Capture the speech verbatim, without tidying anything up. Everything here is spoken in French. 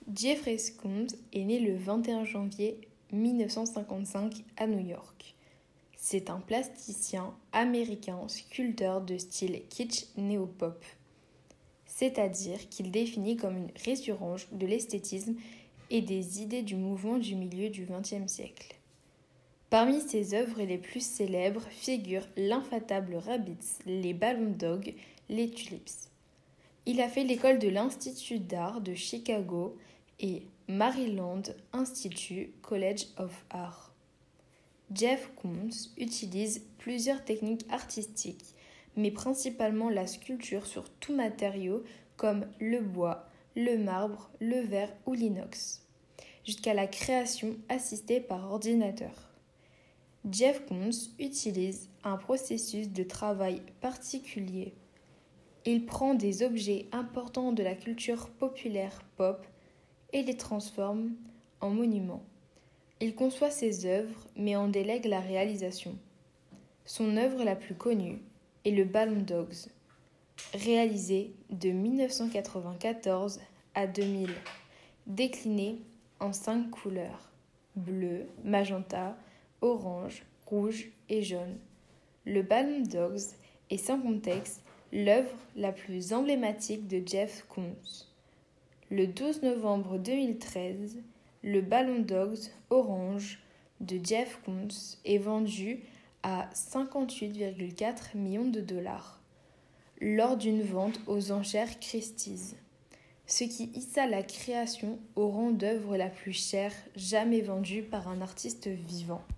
Jeffrey Combs est né le vingt et un janvier mille neuf cent cinquante-cinq à New York. C'est un plasticien américain sculpteur de style kitsch néo-pop, c'est-à-dire qu'il définit comme une résurgence de l'esthétisme et des idées du mouvement du milieu du vingtième siècle. Parmi ses œuvres les plus célèbres figurent l'Infatigable Rabbits, les Ballon Dogs, les Tulips. Il a fait l'école de l'Institut d'art de Chicago et Maryland Institute College of Art. Jeff Koons utilise plusieurs techniques artistiques, mais principalement la sculpture sur tout matériau comme le bois, le marbre, le verre ou l'inox, jusqu'à la création assistée par ordinateur. Jeff Koons utilise un processus de travail particulier. Il prend des objets importants de la culture populaire pop et les transforme en monuments. Il conçoit ses œuvres mais en délègue la réalisation. Son œuvre la plus connue est le Ballon Dogs, réalisé de mille neuf cent quatre-vingt-quatorze à deux mille, décliné en cinq couleurs: bleu, magenta, orange, rouge et jaune. Le Ballon Dogs est sans contexte l'œuvre la plus emblématique de Jeff Koons. Le douze novembre deux mille treize, le Ballon Dogs orange de Jeff Koons est vendu à cinquante-huit virgule quatre millions de dollars lors d'une vente aux enchères Christie's, ce qui hissa la création au rang d'œuvre la plus chère jamais vendue par un artiste vivant.